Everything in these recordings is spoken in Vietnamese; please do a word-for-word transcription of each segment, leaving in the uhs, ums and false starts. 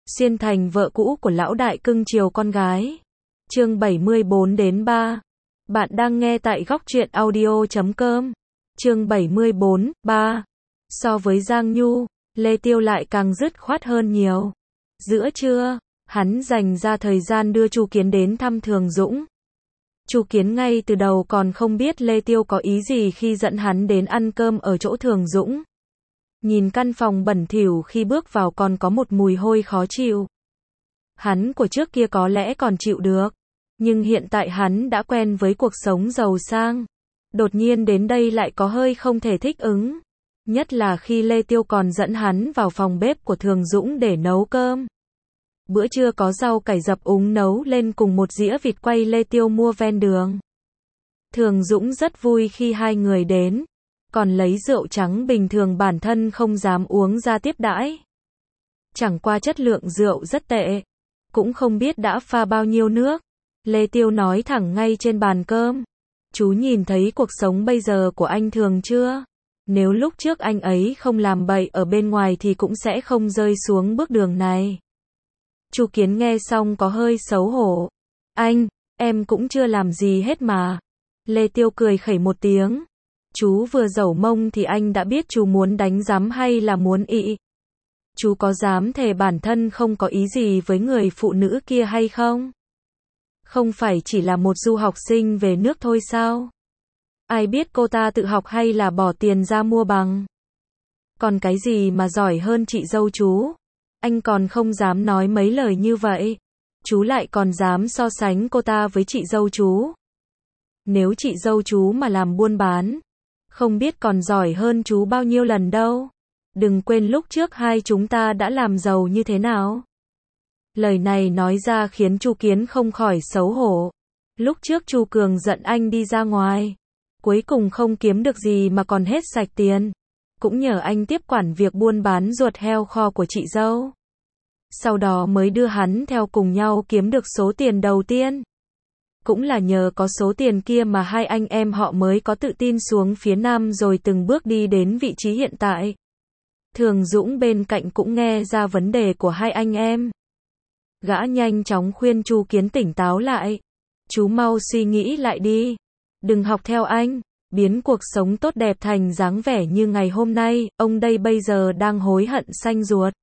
Xuyên thành vợ cũ của lão đại cưng chiều con gái. Chương bảy mươi bốn đến ba. Bạn đang nghe tại góc truyện audio chấm com. Chương bảy mươi bốn, ba. So với Giang Nhu, Lê Tiêu lại càng dứt khoát hơn nhiều. Giữa trưa, hắn dành ra thời gian đưa Chu Kiến đến thăm Thường Dũng. Chu Kiến ngay từ đầu còn không biết Lê Tiêu có ý gì khi dẫn hắn đến ăn cơm ở chỗ Thường Dũng. Nhìn căn phòng bẩn thỉu khi bước vào còn có một mùi hôi khó chịu. Hắn của trước kia có lẽ còn chịu được, nhưng hiện tại hắn đã quen với cuộc sống giàu sang. Đột nhiên đến đây lại có hơi không thể thích ứng. Nhất là khi Lê Tiêu còn dẫn hắn vào phòng bếp của Thường Dũng để nấu cơm. Bữa trưa có rau cải dập úng nấu lên cùng một dĩa vịt quay Lê Tiêu mua ven đường. Thường Dũng rất vui khi hai người đến, còn lấy rượu trắng bình thường bản thân không dám uống ra tiếp đãi. Chẳng qua chất lượng rượu rất tệ, cũng không biết đã pha bao nhiêu nước. Lê Tiêu nói thẳng ngay trên bàn cơm. Chú nhìn thấy cuộc sống bây giờ của anh Thường chưa? Nếu lúc trước anh ấy không làm bậy ở bên ngoài thì cũng sẽ không rơi xuống bước đường này. Chu Kiến nghe xong có hơi xấu hổ. Anh, em cũng chưa làm gì hết mà. Lê Tiêu cười khẩy một tiếng. Chú vừa dẩu mông thì anh đã biết chú muốn đánh giám hay là muốn ị. Chú có dám thề bản thân không có ý gì với người phụ nữ kia hay không? Không phải chỉ là một du học sinh về nước thôi sao? Ai biết cô ta tự học hay là bỏ tiền ra mua bằng? Còn cái gì mà giỏi hơn chị dâu chú? Anh còn không dám nói mấy lời như vậy. Chú lại còn dám so sánh cô ta với chị dâu chú. Nếu chị dâu chú mà làm buôn bán, không biết còn giỏi hơn chú bao nhiêu lần đâu. Đừng quên lúc trước hai chúng ta đã làm giàu như thế nào. Lời này nói ra khiến Chu Kiến không khỏi xấu hổ. Lúc trước Chu Cường giận anh đi ra ngoài, cuối cùng không kiếm được gì mà còn hết sạch tiền. Cũng nhờ anh tiếp quản việc buôn bán ruột heo kho của chị dâu. Sau đó mới đưa hắn theo cùng nhau kiếm được số tiền đầu tiên. Cũng là nhờ có số tiền kia mà hai anh em họ mới có tự tin xuống phía Nam rồi từng bước đi đến vị trí hiện tại. Thường Dũng bên cạnh cũng nghe ra vấn đề của hai anh em. Gã nhanh chóng khuyên Chu Kiến tỉnh táo lại. Chú mau suy nghĩ lại đi. Đừng học theo anh, biến cuộc sống tốt đẹp thành dáng vẻ như ngày hôm nay, ông đây bây giờ đang hối hận xanh ruột.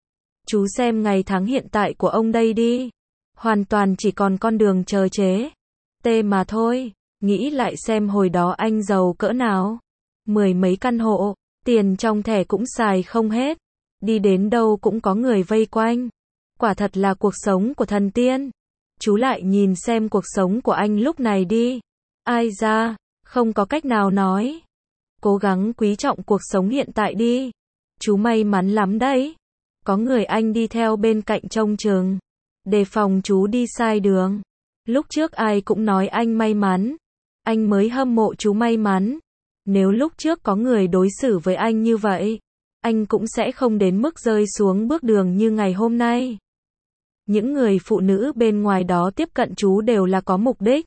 Chú xem ngày tháng hiện tại của ông đây đi. Hoàn toàn chỉ còn con đường chờ chế. Tê mà thôi, nghĩ lại xem hồi đó anh giàu cỡ nào. Mười mấy căn hộ, tiền trong thẻ cũng xài không hết. Đi đến đâu cũng có người vây quanh. Quả thật là cuộc sống của thần tiên. Chú lại nhìn xem cuộc sống của anh lúc này đi. Ai ra, không có cách nào nói. Cố gắng quý trọng cuộc sống hiện tại đi. Chú may mắn lắm đấy. Có người anh đi theo bên cạnh trông chừng, đề phòng chú đi sai đường. Lúc trước ai cũng nói anh may mắn. Anh mới hâm mộ chú may mắn. Nếu lúc trước có người đối xử với anh như vậy, anh cũng sẽ không đến mức rơi xuống bước đường như ngày hôm nay. Những người phụ nữ bên ngoài đó tiếp cận chú đều là có mục đích.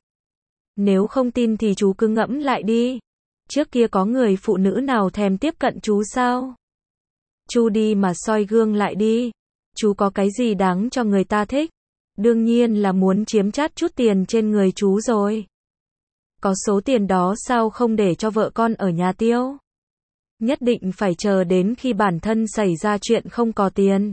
Nếu không tin thì chú cứ ngẫm lại đi. Trước kia có người phụ nữ nào thèm tiếp cận chú sao? Chú đi mà soi gương lại đi. Chú có cái gì đáng cho người ta thích? Đương nhiên là muốn chiếm chát chút tiền trên người chú rồi. Có số tiền đó sao không để cho vợ con ở nhà tiêu? Nhất định phải chờ đến khi bản thân xảy ra chuyện không có tiền.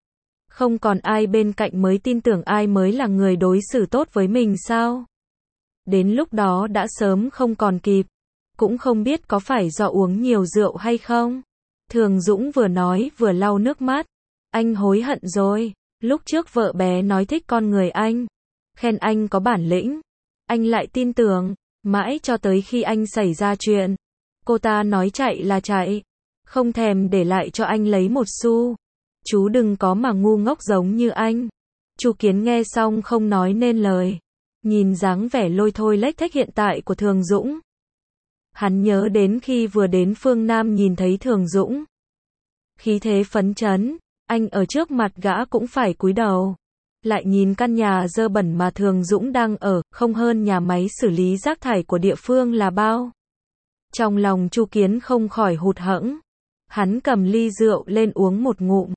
Không còn ai bên cạnh mới tin tưởng ai mới là người đối xử tốt với mình sao? Đến lúc đó đã sớm không còn kịp. Cũng không biết có phải do uống nhiều rượu hay không? Thường Dũng vừa nói vừa lau nước mắt. Anh hối hận rồi. Lúc trước vợ bé nói thích con người anh, khen anh có bản lĩnh. Anh lại tin tưởng. Mãi cho tới khi anh xảy ra chuyện, cô ta nói chạy là chạy, không thèm để lại cho anh lấy một xu. Chú đừng có mà ngu ngốc giống như anh. Chu Kiến nghe xong không nói nên lời. Nhìn dáng vẻ lôi thôi lếch thếch hiện tại của Thường Dũng. Hắn nhớ đến khi vừa đến phương Nam nhìn thấy Thường Dũng. Khí thế phấn chấn, anh ở trước mặt gã cũng phải cúi đầu. Lại nhìn căn nhà dơ bẩn mà Thường Dũng đang ở, không hơn nhà máy xử lý rác thải của địa phương là bao. Trong lòng Chu Kiến không khỏi hụt hẫng. Hắn cầm ly rượu lên uống một ngụm.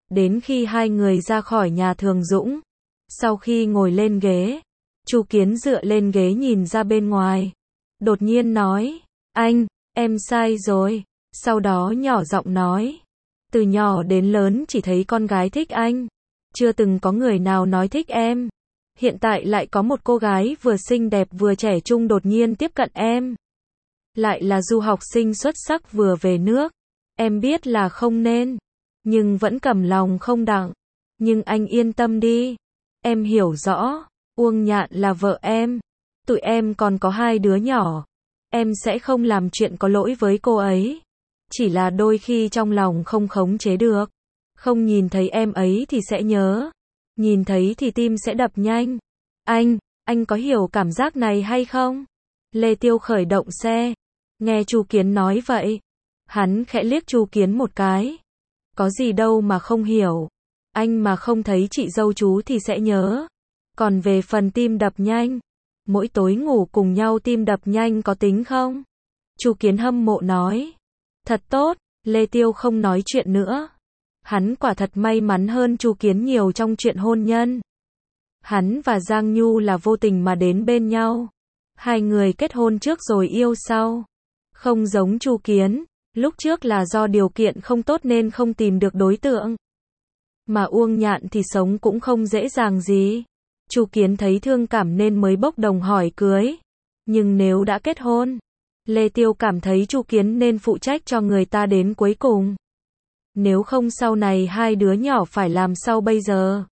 Đến khi hai người ra khỏi nhà Thường Dũng, sau khi ngồi lên ghế, Chu Kiến dựa lên ghế nhìn ra bên ngoài. Đột nhiên nói, anh, em sai rồi. Sau đó nhỏ giọng nói, từ nhỏ đến lớn chỉ thấy con gái thích anh. Chưa từng có người nào nói thích em. Hiện tại lại có một cô gái vừa xinh đẹp vừa trẻ trung đột nhiên tiếp cận em. Lại là du học sinh xuất sắc vừa về nước. Em biết là không nên, nhưng vẫn cầm lòng không đặng. Nhưng anh yên tâm đi. Em hiểu rõ, Uông Nhạn là vợ em. Tụi em còn có hai đứa nhỏ. Em sẽ không làm chuyện có lỗi với cô ấy. Chỉ là đôi khi trong lòng không khống chế được. Không nhìn thấy em ấy thì sẽ nhớ. Nhìn thấy thì tim sẽ đập nhanh. Anh, anh có hiểu cảm giác này hay không? Lê Tiêu khởi động xe. Nghe Chu Kiến nói vậy. Hắn khẽ liếc Chu Kiến một cái. Có gì đâu mà không hiểu. Anh mà không thấy chị dâu chú thì sẽ nhớ. Còn về phần tim đập nhanh, mỗi tối ngủ cùng nhau tim đập nhanh có tính không? Chu Kiến hâm mộ nói. Thật tốt, Lê Tiêu không nói chuyện nữa. Hắn quả thật may mắn hơn Chu Kiến nhiều trong chuyện hôn nhân. Hắn và Giang Nhu là vô tình mà đến bên nhau. Hai người kết hôn trước rồi yêu sau. Không giống Chu Kiến, lúc trước là do điều kiện không tốt nên không tìm được đối tượng. Mà Uông Nhạn thì sống cũng không dễ dàng gì. Chu Kiến thấy thương cảm nên mới bốc đồng hỏi cưới. Nhưng nếu đã kết hôn, Lê Tiêu cảm thấy Chu Kiến nên phụ trách cho người ta đến cuối cùng. Nếu không sau này hai đứa nhỏ phải làm sao bây giờ?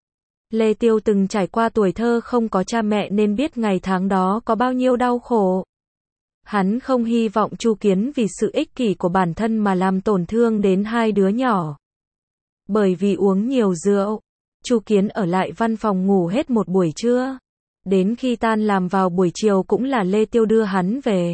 Lê Tiêu từng trải qua tuổi thơ không có cha mẹ nên biết ngày tháng đó có bao nhiêu đau khổ. Hắn không hy vọng Chu Kiến vì sự ích kỷ của bản thân mà làm tổn thương đến hai đứa nhỏ. Bởi vì uống nhiều rượu, Chu Kiến ở lại văn phòng ngủ hết một buổi trưa. Đến khi tan làm vào buổi chiều cũng là Lê Tiêu đưa hắn về.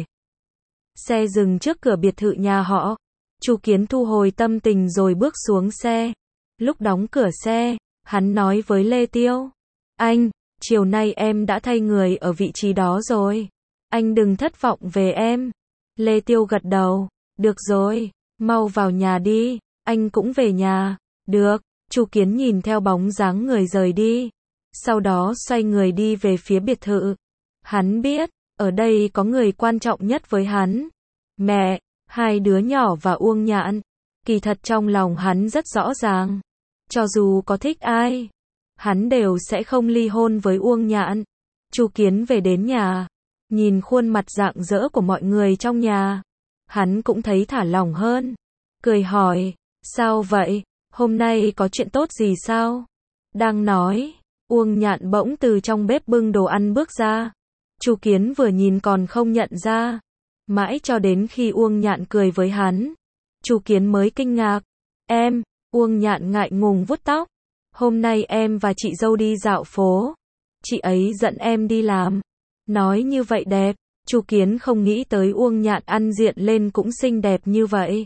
Xe dừng trước cửa biệt thự nhà họ. Chu Kiến thu hồi tâm tình rồi bước xuống xe. Lúc đóng cửa xe, hắn nói với Lê Tiêu. Anh, chiều nay em đã thay người ở vị trí đó rồi. Anh đừng thất vọng về em. Lê Tiêu gật đầu. Được rồi, mau vào nhà đi. Anh cũng về nhà. Được. Chu Kiến nhìn theo bóng dáng người rời đi. Sau đó xoay người đi về phía biệt thự. Hắn biết, ở đây có người quan trọng nhất với hắn. Mẹ, hai đứa nhỏ và Uông Nhạn. Kỳ thật trong lòng hắn rất rõ ràng. Cho dù có thích ai, hắn đều sẽ không ly hôn với Uông Nhạn. Chu Kiến về đến nhà, nhìn khuôn mặt rạng rỡ của mọi người trong nhà. Hắn cũng thấy thả lỏng hơn. Cười hỏi, sao vậy? Hôm nay có chuyện tốt gì sao? Đang nói, Uông Nhạn bỗng từ trong bếp bưng đồ ăn bước ra. Chu Kiến vừa nhìn còn không nhận ra. Mãi cho đến khi Uông Nhạn cười với hắn, Chu Kiến mới kinh ngạc. Em, Uông Nhạn ngại ngùng vuốt tóc. Hôm nay em và chị dâu đi dạo phố. Chị ấy dẫn em đi làm. Nói như vậy đẹp. Chu Kiến không nghĩ tới Uông Nhạn ăn diện lên cũng xinh đẹp như vậy.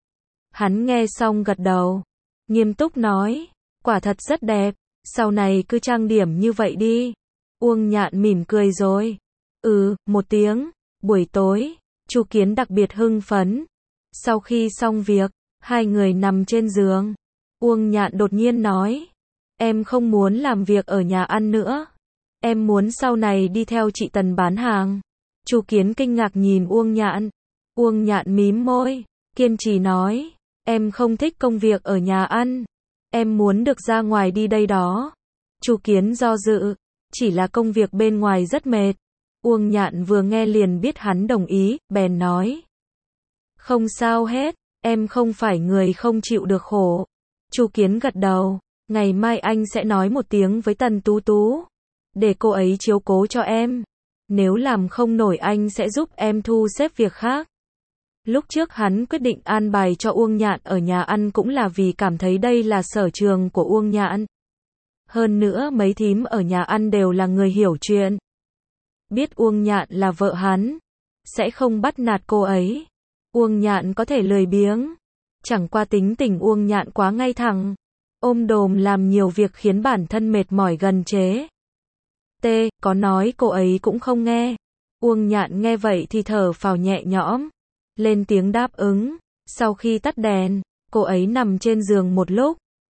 Hắn nghe xong gật đầu. Nghiêm túc nói, quả thật rất đẹp. Sau này cứ trang điểm như vậy đi. Uông Nhạn mỉm cười rồi. Ừ, một tiếng. Buổi tối, Chu Kiến đặc biệt hưng phấn. Sau khi xong việc, hai người nằm trên giường. Uông Nhạn đột nhiên nói, em không muốn làm việc ở nhà ăn nữa. Em muốn sau này đi theo chị Tần bán hàng. Chu Kiến kinh ngạc nhìn Uông Nhạn. Uông Nhạn mím môi, kiên trì nói, em không thích công việc ở nhà ăn. Em muốn được ra ngoài đi đây đó. Chu Kiến do dự, chỉ là công việc bên ngoài rất mệt. Uông Nhạn vừa nghe liền biết hắn đồng ý, bèn nói. Không sao hết, em không phải người không chịu được khổ. Chu Kiến gật đầu, ngày mai anh sẽ nói một tiếng với Tần Tú Tú. Để cô ấy chiếu cố cho em. Nếu làm không nổi anh sẽ giúp em thu xếp việc khác. Lúc trước hắn quyết định an bài cho Uông Nhạn ở nhà ăn cũng là vì cảm thấy đây là sở trường của Uông Nhạn. Hơn nữa mấy thím ở nhà ăn đều là người hiểu chuyện. Biết Uông Nhạn là vợ hắn, sẽ không bắt nạt cô ấy. Uông Nhạn có thể lười biếng. Chẳng qua tính tình Uông Nhạn quá ngay thẳng. Ôm đồm làm nhiều việc khiến bản thân mệt mỏi gần chết. T, có nói cô ấy cũng không nghe. Uông Nhạn nghe vậy thì thở phào nhẹ nhõm. Lên tiếng đáp ứng. Sau khi tắt đèn, cô ấy nằm trên giường một lúc.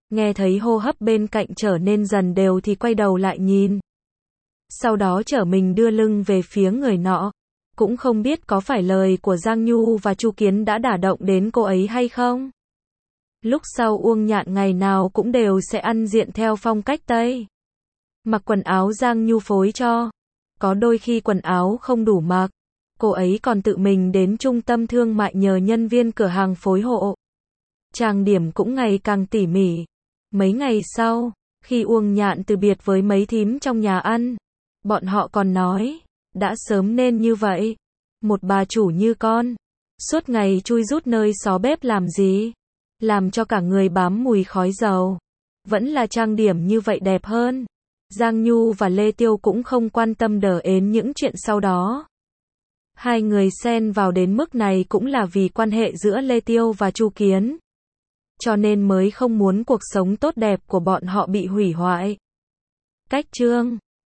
nghe thấy hô hấp bên cạnh trở nên dần đều thì quay đầu lại nhìn. Sau đó trở mình đưa lưng về phía người nọ. Cũng không biết có phải lời của Giang Nhu và Chu Kiến đã đả động đến cô ấy hay không? Lúc sau Uông Nhạn ngày nào cũng đều sẽ ăn diện theo phong cách Tây. Mặc quần áo Giang Nhu phối cho. Có đôi khi quần áo không đủ mặc, cô ấy còn tự mình đến trung tâm thương mại nhờ nhân viên cửa hàng phối hộ. Trang điểm cũng ngày càng tỉ mỉ. Mấy ngày sau, khi Uông Nhạn từ biệt với mấy thím trong nhà ăn, bọn họ còn nói, đã sớm nên như vậy. Một bà chủ như con, suốt ngày chui rút nơi xó bếp làm gì? Làm cho cả người bám mùi khói dầu. Vẫn là trang điểm như vậy đẹp hơn. Giang Nhu và Lê Tiêu cũng không quan tâm đờ ến những chuyện sau đó. Hai người xen vào đến mức này cũng là vì quan hệ giữa Lê Tiêu và Chu Kiến. Cho nên mới không muốn cuộc sống tốt đẹp của bọn họ bị hủy hoại. Cách chương